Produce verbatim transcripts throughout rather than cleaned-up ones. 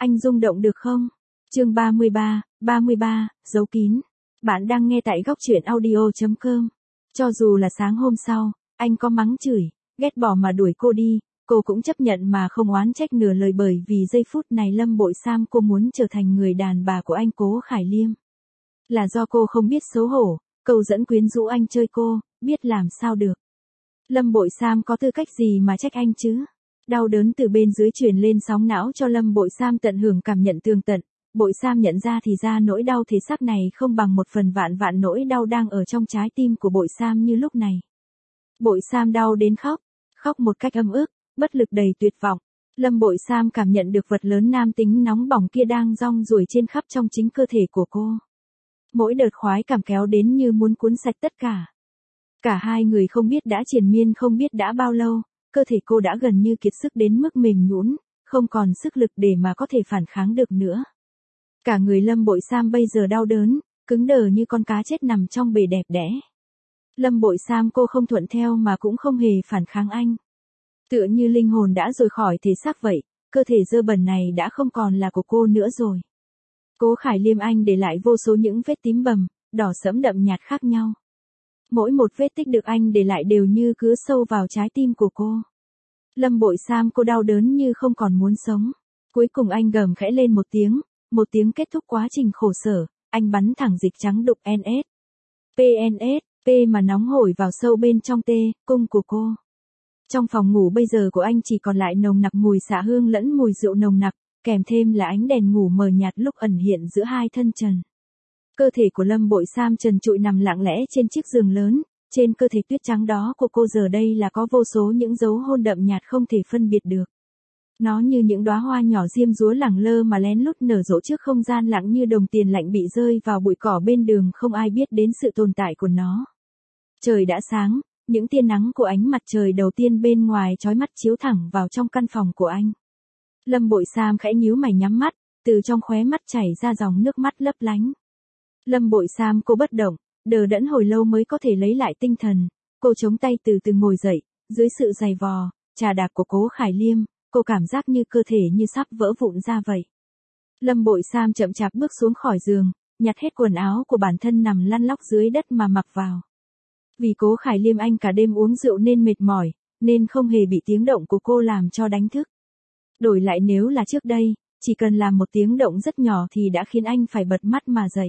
Anh rung động được không? Chương ba mươi ba, ba mươi ba, giấu kín. Bạn đang nghe tại góc truyện audio chấm com. Cho dù là sáng hôm sau, anh có mắng chửi, ghét bỏ mà đuổi cô đi, cô cũng chấp nhận mà không oán trách nửa lời, bởi vì giây phút này Lâm Bội Sam cô muốn trở thành người đàn bà của anh Cố Khải Liêm. Là do cô không biết xấu hổ, câu dẫn quyến rũ anh chơi cô, biết làm sao được. Lâm Bội Sam có tư cách gì mà trách anh chứ? Đau đớn từ bên dưới truyền lên sóng não cho Lâm Bội Sam tận hưởng cảm nhận tường tận. Bội Sam nhận ra thì ra nỗi đau thể xác này không bằng một phần vạn vạn nỗi đau đang ở trong trái tim của Bội Sam như lúc này. Bội Sam đau đến khóc, khóc một cách âm ức, bất lực đầy tuyệt vọng. Lâm Bội Sam cảm nhận được vật lớn nam tính nóng bỏng kia đang rong ruổi trên khắp trong chính cơ thể của cô. Mỗi đợt khoái cảm kéo đến như muốn cuốn sạch tất cả. Cả hai người không biết đã triền miên không biết đã bao lâu, cơ thể cô đã gần như kiệt sức đến mức mềm nhũn, không còn sức lực để mà có thể phản kháng được nữa. Cả người Lâm Bội Sam bây giờ đau đớn, cứng đờ như con cá chết nằm trong bể đẹp đẽ. Lâm Bội Sam cô không thuận theo mà cũng không hề phản kháng anh. Tựa như linh hồn đã rời khỏi thể xác vậy, cơ thể dơ bẩn này đã không còn là của cô nữa rồi. Cố Khải Liêm anh để lại vô số những vết tím bầm, đỏ sẫm đậm nhạt khác nhau. Mỗi một vết tích được anh để lại đều như cứa sâu vào trái tim của cô. Lâm Bội Sam cô đau đớn như không còn muốn sống. Cuối cùng anh gầm khẽ lên một tiếng, một tiếng kết thúc quá trình khổ sở, anh bắn thẳng dịch trắng đục en ét. pê en ét, P mà nóng hổi vào sâu bên trong tê, cung của cô. Trong phòng ngủ bây giờ của anh chỉ còn lại nồng nặc mùi xạ hương lẫn mùi rượu nồng nặc, kèm thêm là ánh đèn ngủ mờ nhạt lúc ẩn hiện giữa hai thân trần. Cơ thể của Lâm Bội Sam trần trụi nằm lặng lẽ trên chiếc giường lớn, trên cơ thể tuyết trắng đó của cô giờ đây là có vô số những dấu hôn đậm nhạt không thể phân biệt được. Nó như những đóa hoa nhỏ diêm dúa lẳng lơ mà lén lút nở rộ trước không gian lặng như đồng tiền lạnh bị rơi vào bụi cỏ bên đường, không ai biết đến sự tồn tại của nó. Trời đã sáng, những tia nắng của ánh mặt trời đầu tiên bên ngoài chói mắt chiếu thẳng vào trong căn phòng của anh. Lâm Bội Sam khẽ nhíu mày nhắm mắt, từ trong khóe mắt chảy ra dòng nước mắt lấp lánh. Lâm Bội Sam cô bất động, đờ đẫn hồi lâu mới có thể lấy lại tinh thần, cô chống tay từ từ ngồi dậy, dưới sự giày vò, chà đạp của Cố Khải Liêm, cô cảm giác như cơ thể như sắp vỡ vụn ra vậy. Lâm Bội Sam chậm chạp bước xuống khỏi giường, nhặt hết quần áo của bản thân nằm lăn lóc dưới đất mà mặc vào. Vì Cố Khải Liêm anh cả đêm uống rượu nên mệt mỏi, nên không hề bị tiếng động của cô làm cho đánh thức. Đổi lại nếu là trước đây, chỉ cần làm một tiếng động rất nhỏ thì đã khiến anh phải bật mắt mà dậy.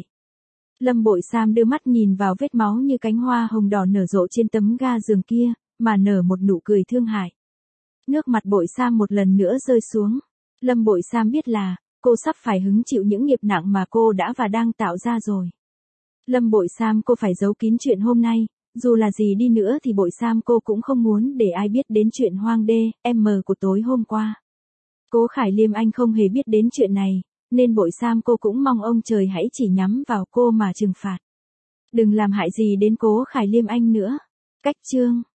Lâm Bội Sam đưa mắt nhìn vào vết máu như cánh hoa hồng đỏ nở rộ trên tấm ga giường kia, mà nở một nụ cười thương hại. Nước mặt Bội Sam một lần nữa rơi xuống. Lâm Bội Sam biết là, cô sắp phải hứng chịu những nghiệp nặng mà cô đã và đang tạo ra rồi. Lâm Bội Sam cô phải giấu kín chuyện hôm nay, dù là gì đi nữa thì Bội Sam cô cũng không muốn để ai biết đến chuyện hoang đê, em của tối hôm qua. Cố Khải Liêm anh không hề biết đến chuyện này, nên Bội Sam cô cũng mong ông trời hãy chỉ nhắm vào cô mà trừng phạt. Đừng làm hại gì đến Cố Khải Liêm anh nữa. Cách chương